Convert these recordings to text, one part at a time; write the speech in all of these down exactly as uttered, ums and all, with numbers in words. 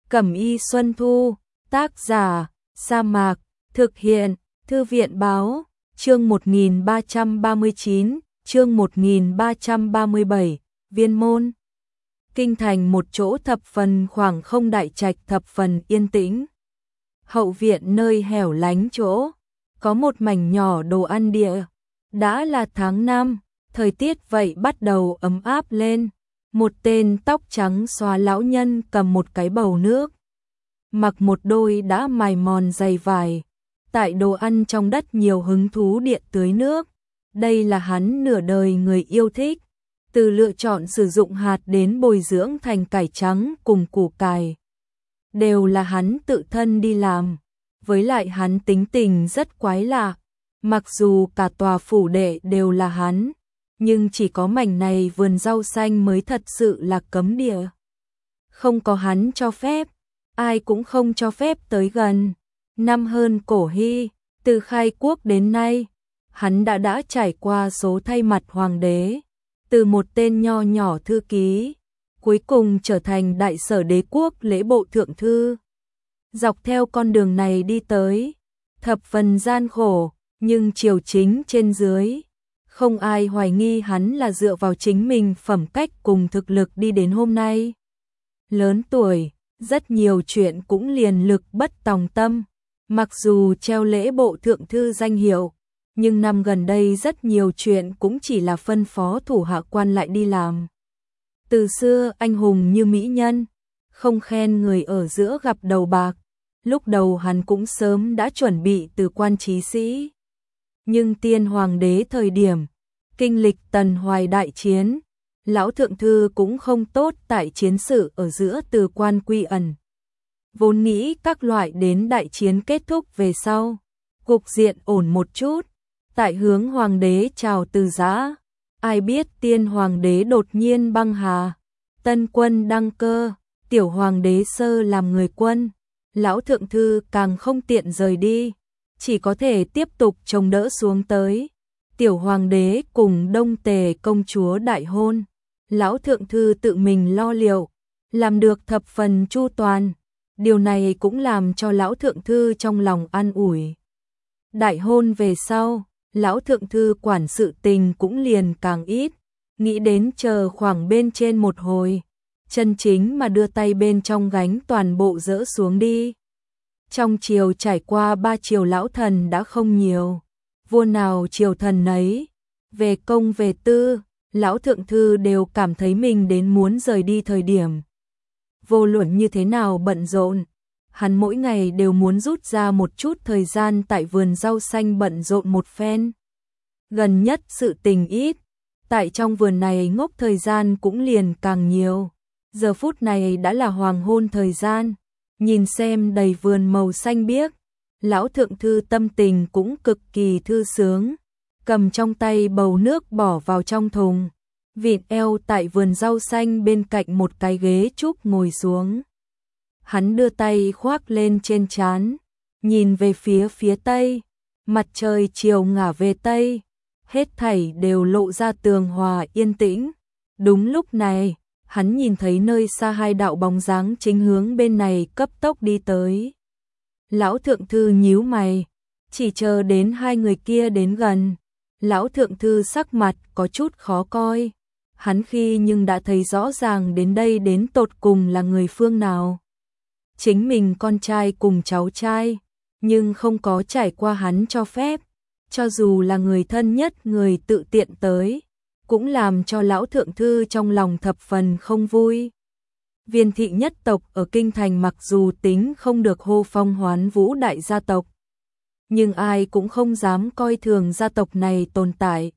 Cẩm y Xuân Thu, tác giả, Sa Mạc, thực hiện, Thư viện báo, chương một nghìn ba trăm ba mươi chín, chương một nghìn ba trăm ba mươi bảy, Viên môn. Kinh thành một chỗ thập phần khoảng không đại trạch thập phần yên tĩnh. Hậu viện nơi hẻo lánh chỗ, có một mảnh nhỏ đồ ăn địa. Đã là tháng năm, thời tiết vậy bắt đầu ấm áp lên. Một tên tóc trắng xóa lão nhân cầm một cái bầu nước, mặc một đôi đã mài mòn giày vải, tại đồ ăn trong đất nhiều hứng thú điện tưới nước. Đây là hắn nửa đời người yêu thích, từ lựa chọn sử dụng hạt đến bồi dưỡng thành cải trắng cùng củ cải, đều là hắn tự thân đi làm. Với lại hắn tính tình rất quái lạ, mặc dù cả tòa phủ đệ đều là hắn, nhưng chỉ có mảnh này vườn rau xanh mới thật sự là cấm địa. Không có hắn cho phép, ai cũng không cho phép tới gần. Năm hơn cổ hy, từ khai quốc đến nay, hắn đã đã trải qua số thay mặt hoàng đế, từ một tên nho nhỏ thư ký, cuối cùng trở thành đại sở đế quốc lễ bộ thượng thư. Dọc theo con đường này đi tới, thập phần gian khổ, nhưng triều chính trên dưới, không ai hoài nghi hắn là dựa vào chính mình phẩm cách cùng thực lực đi đến hôm nay. Lớn tuổi, rất nhiều chuyện cũng liền lực bất tòng tâm, mặc dù treo lễ bộ thượng thư danh hiệu, nhưng năm gần đây rất nhiều chuyện cũng chỉ là phân phó thủ hạ quan lại đi làm. Từ xưa anh hùng như mỹ nhân, không khen người ở giữa gặp đầu bạc, lúc đầu hắn cũng sớm đã chuẩn bị từ quan chí sĩ. Nhưng tiên hoàng đế thời điểm, kinh lịch tần hoài đại chiến, lão thượng thư cũng không tốt tại chiến sự ở giữa từ quan quy ẩn. Vốn nghĩ các loại đến đại chiến kết thúc về sau, cục diện ổn một chút, tại hướng hoàng đế chào từ giã. Ai biết tiên hoàng đế đột nhiên băng hà, tân quân đăng cơ, tiểu hoàng đế sơ làm người quân, lão thượng thư càng không tiện rời đi, chỉ có thể tiếp tục chống đỡ xuống tới. Tiểu hoàng đế cùng Đông Tề công chúa đại hôn, lão thượng thư tự mình lo liệu, làm được thập phần chu toàn. Điều này cũng làm cho lão thượng thư trong lòng an ủi. Đại hôn về sau, lão thượng thư quản sự tình cũng liền càng ít, nghĩ đến chờ khoảng bên trên một hồi, chân chính mà đưa tay bên trong gánh toàn bộ dỡ xuống đi. Trong triều trải qua ba triều lão thần đã không nhiều, vua nào triều thần nấy, về công về tư, lão thượng thư đều cảm thấy mình đến muốn rời đi thời điểm. Vô luận như thế nào bận rộn, hắn mỗi ngày đều muốn rút ra một chút thời gian tại vườn rau xanh bận rộn một phen. Gần nhất sự tình ít, tại trong vườn này ngốc thời gian cũng liền càng nhiều. Giờ phút này đã là hoàng hôn thời gian, nhìn xem đầy vườn màu xanh biếc, lão thượng thư tâm tình cũng cực kỳ thư sướng, cầm trong tay bầu nước bỏ vào trong thùng, vịn eo tại vườn rau xanh bên cạnh một cái ghế trúc ngồi xuống. Hắn đưa tay khoác lên trên trán, nhìn về phía phía tây, mặt trời chiều ngả về tây, hết thảy đều lộ ra tường hòa yên tĩnh. Đúng lúc này, hắn nhìn thấy nơi xa hai đạo bóng dáng chính hướng bên này cấp tốc đi tới. Lão thượng thư nhíu mày, chỉ chờ đến hai người kia đến gần, lão thượng thư sắc mặt có chút khó coi. Hắn khi nhưng đã thấy rõ ràng đến đây đến tột cùng là người phương nào. Chính mình con trai cùng cháu trai, nhưng không có trải qua hắn cho phép, cho dù là người thân nhất người tự tiện tới, cũng làm cho lão thượng thư trong lòng thập phần không vui. Viên thị nhất tộc ở kinh thành mặc dù tính không được hô phong hoán vũ đại gia tộc, nhưng ai cũng không dám coi thường gia tộc này tồn tại.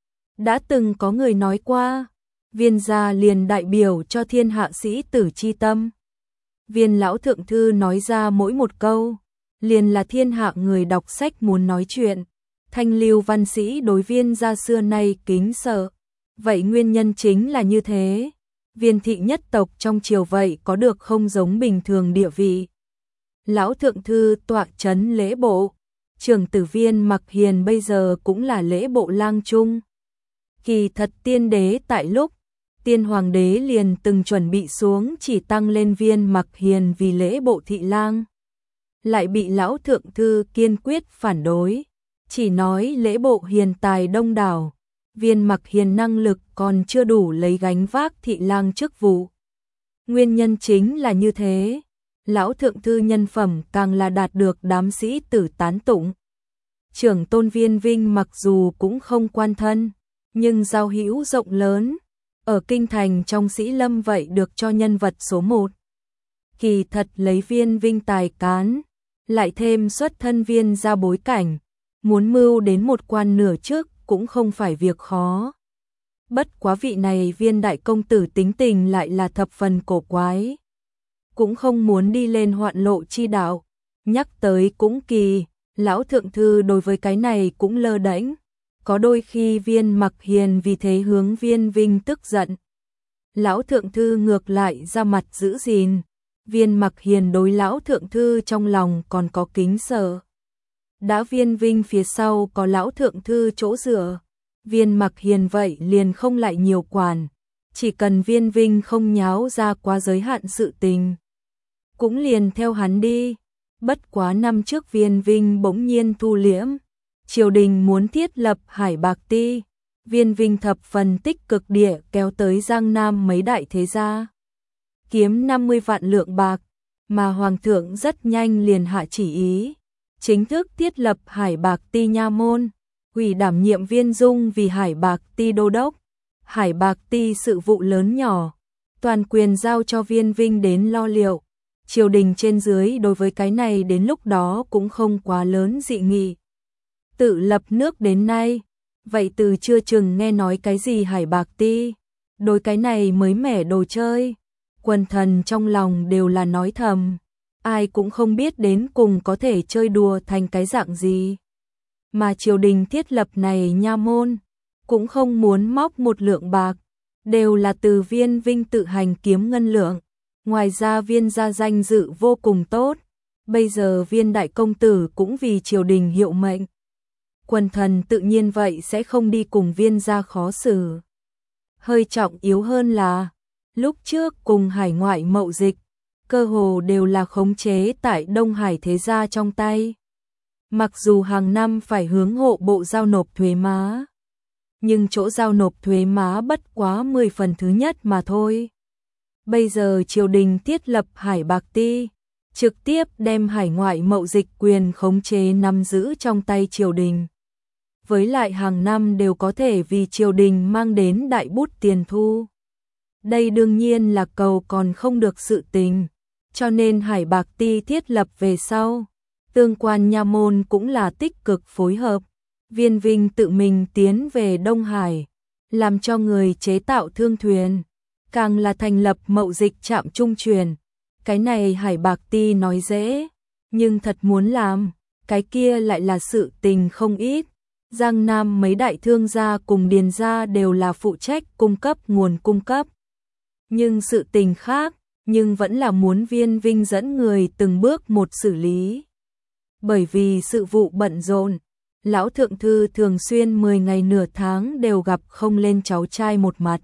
Đã từng có người nói qua, viên gia liền đại biểu cho thiên hạ sĩ tử chi tâm. Viên lão thượng thư nói ra mỗi một câu, liền là thiên hạ người đọc sách muốn nói chuyện. Thanh lưu văn sĩ đối viên gia xưa nay kính sợ. Vậy nguyên nhân chính là như thế. Viên thị nhất tộc trong triều vậy có được không giống bình thường địa vị. Lão thượng thư tọa chấn lễ bộ, trưởng tử Viên Mặc Hiền bây giờ cũng là lễ bộ lang trung. Kỳ thật tiên đế tại lúc Tiên hoàng đế liền từng chuẩn bị xuống chỉ tăng lên Viên Mặc Hiền vì lễ bộ thị lang. Lại bị lão thượng thư kiên quyết phản đối, chỉ nói lễ bộ hiền tài đông đảo, Viên Mặc Hiền năng lực còn chưa đủ lấy gánh vác thị lang chức vụ. Nguyên nhân chính là như thế, lão thượng thư nhân phẩm càng là đạt được đám sĩ tử tán tụng. Trưởng tôn Viên Vinh mặc dù cũng không quan thân, nhưng giao hữu rộng lớn, ở kinh thành trong sĩ lâm vậy được cho nhân vật số một. Kỳ thật lấy Viên Vinh tài cán, lại thêm xuất thân Viên ra bối cảnh, muốn mưu đến một quan nửa chức cũng không phải việc khó. Bất quá vị này Viên đại công tử tính tình lại là thập phần cổ quái, cũng không muốn đi lên hoạn lộ chi đạo, nhắc tới cũng kỳ, lão thượng thư đối với cái này cũng lơ đễnh, có đôi khi Viên Mặc Hiền vì thế hướng Viên Vinh tức giận. Lão thượng thư ngược lại ra mặt giữ gìn, Viên Mặc Hiền đối lão thượng thư trong lòng còn có kính sợ. Đã Viên Vinh phía sau có lão thượng thư chỗ dựa, Viên Mặc Hiền vậy liền không lại nhiều quản, chỉ cần Viên Vinh không nháo ra quá giới hạn sự tình, cũng liền theo hắn đi. Bất quá năm trước Viên Vinh bỗng nhiên thu liễm, triều đình muốn thiết lập Hải Bạc Ti, Viên Vinh thập phần tích cực địa kéo tới Giang Nam mấy đại thế gia, kiếm năm mươi vạn lượng bạc, mà hoàng thượng rất nhanh liền hạ chỉ ý, chính thức thiết lập Hải Bạc Ti nha môn, hủy đảm nhiệm Viên Dung vì Hải Bạc Ti đô đốc. Hải Bạc Ti sự vụ lớn nhỏ, toàn quyền giao cho Viên Vinh đến lo liệu. Triều đình trên dưới đối với cái này đến lúc đó cũng không quá lớn dị nghị. Tự lập nước đến nay, vậy từ chưa chừng nghe nói cái gì Hải Bạc Ti, đối cái này mới mẻ đồ chơi, quần thần trong lòng đều là nói thầm, ai cũng không biết đến cùng có thể chơi đùa thành cái dạng gì. Mà triều đình thiết lập này nha môn, cũng không muốn móc một lượng bạc, đều là từ Viên Vinh tự hành kiếm ngân lượng. Ngoài ra Viên gia danh dự vô cùng tốt, bây giờ Viên đại công tử cũng vì triều đình hiệu mệnh. Quần thần tự nhiên vậy sẽ không đi cùng Viên gia khó xử. Hơi trọng yếu hơn là, lúc trước cùng hải ngoại mậu dịch, cơ hồ đều là khống chế tại Đông Hải thế gia trong tay. Mặc dù hàng năm phải hướng hộ bộ giao nộp thuế má, nhưng chỗ giao nộp thuế má bất quá mười phần thứ nhất mà thôi. Bây giờ triều đình thiết lập Hải Bạc Ti, trực tiếp đem hải ngoại mậu dịch quyền khống chế nắm giữ trong tay triều đình. Với lại hàng năm đều có thể vì triều đình mang đến đại bút tiền thu. Đây đương nhiên là cầu còn không được sự tình, cho nên Hải Bạc Ti thiết lập về sau, tương quan nha môn cũng là tích cực phối hợp. Viên Vinh tự mình tiến về Đông Hải, làm cho người chế tạo thương thuyền, càng là thành lập mậu dịch trạm trung truyền. Cái này Hải Bạc Ti nói dễ, nhưng thật muốn làm, cái kia lại là sự tình không ít. Giang Nam mấy đại thương gia cùng điền gia đều là phụ trách cung cấp nguồn cung cấp. Nhưng sự tình khác, nhưng vẫn là muốn Viên Vinh dẫn người từng bước một xử lý. Bởi vì sự vụ bận rộn, lão thượng thư thường xuyên mười ngày nửa tháng đều gặp không lên cháu trai một mặt.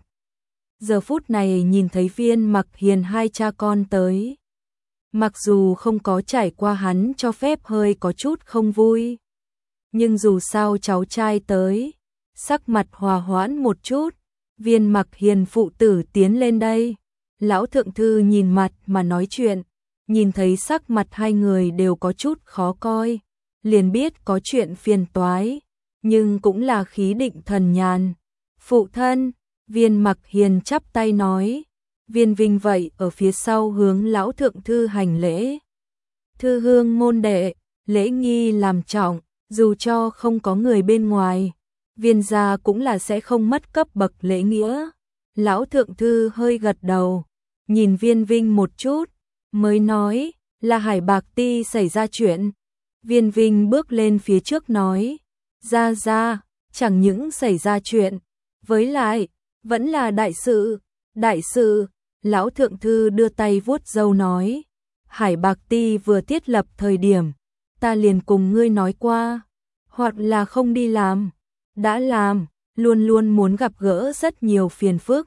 Giờ phút này nhìn thấy Viên Mặc Hiền hai cha con tới, mặc dù không có trải qua hắn cho phép hơi có chút không vui, nhưng dù sao cháu trai tới, sắc mặt hòa hoãn một chút. Viên Mặc Hiền phụ tử tiến lên đây, lão thượng thư nhìn mặt mà nói chuyện, nhìn thấy sắc mặt hai người đều có chút khó coi, liền biết có chuyện phiền toái, nhưng cũng là khí định thần nhàn. Phụ thân, Viên Mặc Hiền chắp tay nói. Viên Vinh vậy ở phía sau hướng lão thượng thư hành lễ. Thư hương môn đệ, lễ nghi làm trọng, dù cho không có người bên ngoài, Viên gia cũng là sẽ không mất cấp bậc lễ nghĩa. Lão thượng thư hơi gật đầu, nhìn Viên Vinh một chút, mới nói, là Hải Bạc Ti xảy ra chuyện. Viên Vinh bước lên phía trước nói, ra ra, chẳng những xảy ra chuyện, với lại, vẫn là đại sự. Đại sự, lão thượng thư đưa tay vuốt râu nói, Hải Bạc Ti vừa thiết lập thời điểm, ta liền cùng ngươi nói qua, hoặc là không đi làm, đã làm, luôn luôn muốn gặp gỡ rất nhiều phiền phức,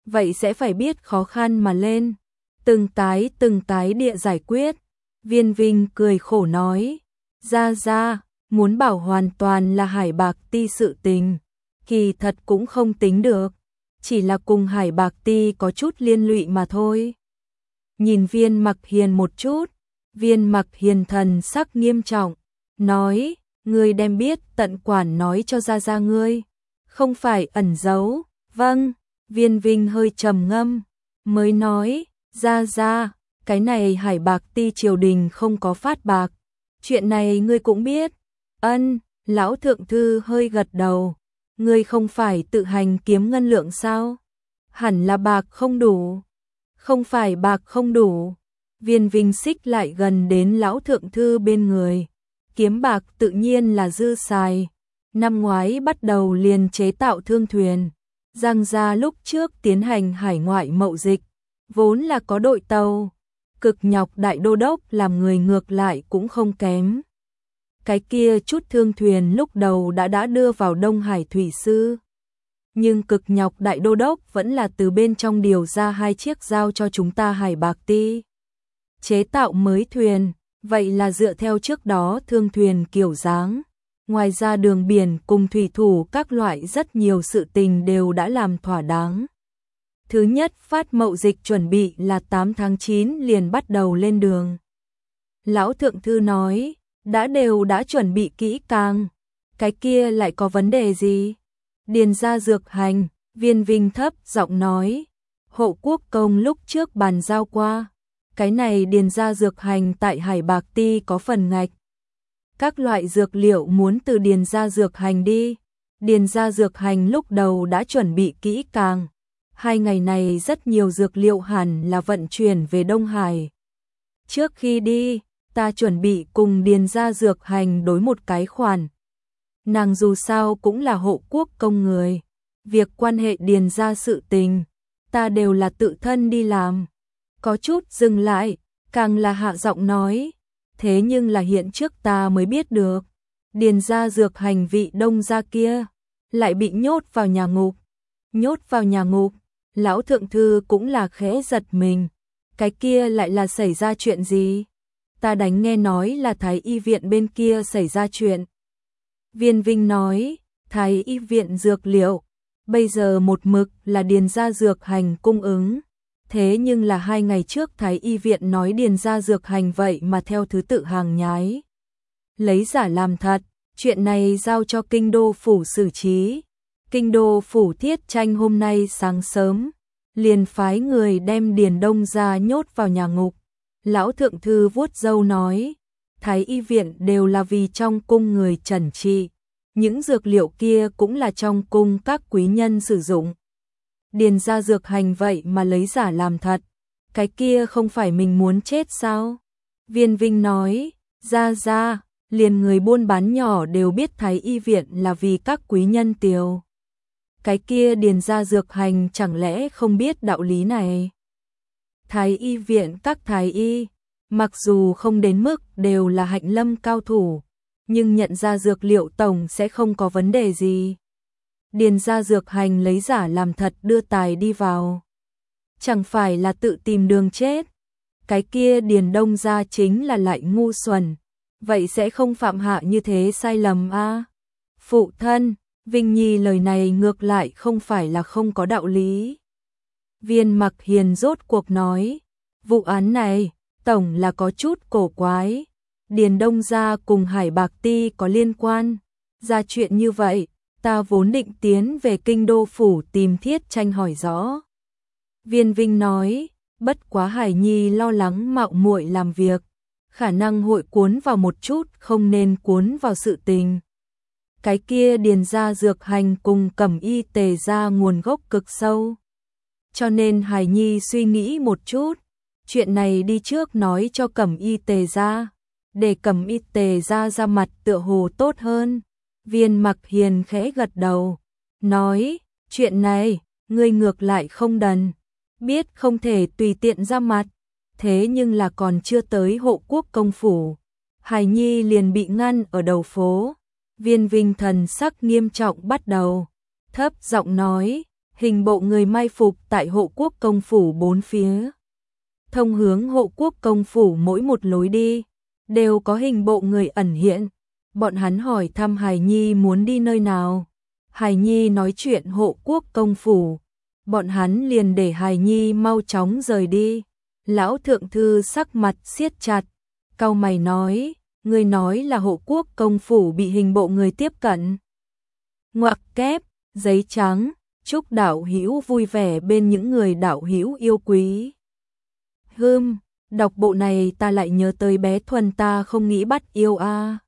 vậy sẽ phải biết khó khăn mà lên, từng cái từng cái địa giải quyết. Viên Vinh cười khổ nói, ra ra, muốn bảo hoàn toàn là Hải Bạc Ti sự tình, kỳ thật cũng không tính được, chỉ là cùng Hải Bạc Ti có chút liên lụy mà thôi. Nhìn Viên Mặc Hiền một chút, Viên Mặc Hiền thần sắc nghiêm trọng, nói, ngươi đem biết tận quản nói cho ra ra ngươi, không phải ẩn giấu. Vâng. Viên Vinh hơi trầm ngâm, mới nói, ra ra, cái này Hải Bạc Ti triều đình không có phát bạc, chuyện này ngươi cũng biết. Ân. Lão thượng thư hơi gật đầu, ngươi không phải tự hành kiếm ngân lượng sao? Hẳn là bạc không đủ. Không phải bạc không đủ. Viên Vinh xích lại gần đến lão thượng thư bên người, kiếm bạc tự nhiên là dư xài. Năm ngoái bắt đầu liền chế tạo thương thuyền, Giang gia lúc trước tiến hành hải ngoại mậu dịch, vốn là có đội tàu, cực nhọc đại đô đốc làm người ngược lại cũng không kém. Cái kia chút thương thuyền lúc đầu đã đã đưa vào Đông Hải thủy sư, nhưng cực nhọc đại đô đốc vẫn là từ bên trong điều ra hai chiếc giao cho chúng ta Hải Bạc Ti chế tạo mới thuyền, vậy là dựa theo trước đó thương thuyền kiểu dáng. Ngoài ra đường biển cùng thủy thủ các loại rất nhiều sự tình đều đã làm thỏa đáng. Thứ nhất phát mậu dịch chuẩn bị là tám tháng chín liền bắt đầu lên đường. Lão thượng thư nói, đã đều đã chuẩn bị kỹ càng, cái kia lại có vấn đề gì? Điền gia dược hành, Viên Vinh thấp giọng nói, Hộ Quốc công lúc trước bàn giao qua, cái này điền gia dược hành tại Hải Bạc Ti có phần ngạch. Các loại dược liệu muốn từ điền gia dược hành đi, điền gia dược hành lúc đầu đã chuẩn bị kỹ càng, hai ngày này rất nhiều dược liệu hẳn là vận chuyển về Đông Hải. Trước khi đi, ta chuẩn bị cùng điền gia dược hành đối một cái khoản. Nàng dù sao cũng là Hộ Quốc công người, việc quan hệ điền gia sự tình, ta đều là tự thân đi làm. Có chút dừng lại, càng là hạ giọng nói, thế nhưng là hiện trước ta mới biết được, điền gia dược hành vị Đông gia kia, lại bị nhốt vào nhà ngục. Nhốt vào nhà ngục, lão thượng thư cũng là khẽ giật mình, cái kia lại là xảy ra chuyện gì? Ta đánh nghe nói là Thái y viện bên kia xảy ra chuyện. Viên Vinh nói, Thái y viện dược liệu, bây giờ một mực là điền gia dược hành cung ứng. Thế nhưng là hai ngày trước Thái y viện nói điền gia dược hành vậy mà theo thứ tự hàng nhái, lấy giả làm thật, chuyện này giao cho kinh đô phủ xử trí. Kinh đô phủ Thiết Tranh hôm nay sáng sớm, liền phái người đem Điền Đông gia nhốt vào nhà ngục. Lão thượng thư vuốt râu nói, Thái y viện đều là vì trong cung người trần trị, những dược liệu kia cũng là trong cung các quý nhân sử dụng. Điền gia dược hành vậy mà lấy giả làm thật, cái kia không phải mình muốn chết sao? Viên Vinh nói, ra ra, liền người buôn bán nhỏ đều biết Thái y viện là vì các quý nhân tiều. Cái kia điền gia dược hành chẳng lẽ không biết đạo lý này? Thái y viện các thái y, mặc dù không đến mức đều là hạnh lâm cao thủ, nhưng nhận ra dược liệu tổng sẽ không có vấn đề gì. Điền gia dược hành lấy giả làm thật đưa tài đi vào, chẳng phải là tự tìm đường chết. Cái kia Điền Đông gia chính là lại ngu xuẩn, vậy sẽ không phạm hạ như thế sai lầm a. À? Phụ thân, Vinh Nhi lời này ngược lại không phải là không có đạo lý. Viên Mặc Hiền rốt cuộc nói, vụ án này, tổng là có chút cổ quái. Điền Đông gia cùng Hải Bạc Ti có liên quan, ra chuyện như vậy, ta vốn định tiến về kinh đô phủ tìm Thiết Tranh hỏi rõ. Viên Vinh nói, bất quá Hải Nhi lo lắng mạo muội làm việc, khả năng hội cuốn vào một chút không nên cuốn vào sự tình. Cái kia điền gia dược hành cùng Cẩm Y Tề gia nguồn gốc cực sâu, cho nên Hải Nhi suy nghĩ một chút, chuyện này đi trước nói cho Cẩm Y Tề gia, để Cẩm Y Tề gia ra mặt tựa hồ tốt hơn. Viên Mặc Hiền khẽ gật đầu, nói, chuyện này, ngươi ngược lại không đần, biết không thể tùy tiện ra mặt, thế nhưng là còn chưa tới Hộ Quốc công phủ, Hải Nhi liền bị ngăn ở đầu phố. Viên Vinh thần sắc nghiêm trọng bắt đầu, thấp giọng nói, hình bộ người mai phục tại hộ quốc công phủ bốn phía. Thông hướng hộ quốc công phủ mỗi một lối đi, đều có hình bộ người ẩn hiện. Bọn hắn hỏi thăm Hài Nhi muốn đi nơi nào. Hài Nhi nói chuyện hộ quốc công phủ. Bọn hắn liền để Hài Nhi mau chóng rời đi. Lão thượng thư sắc mặt siết chặt, cau mày nói, người nói là hộ quốc công phủ bị hình bộ người tiếp cận. Ngoặc kép, giấy trắng, chúc đạo hữu vui vẻ bên những người đạo hữu yêu quý. Hừm, đọc bộ này ta lại nhớ tới bé Thuần ta không nghĩ bắt yêu a. À.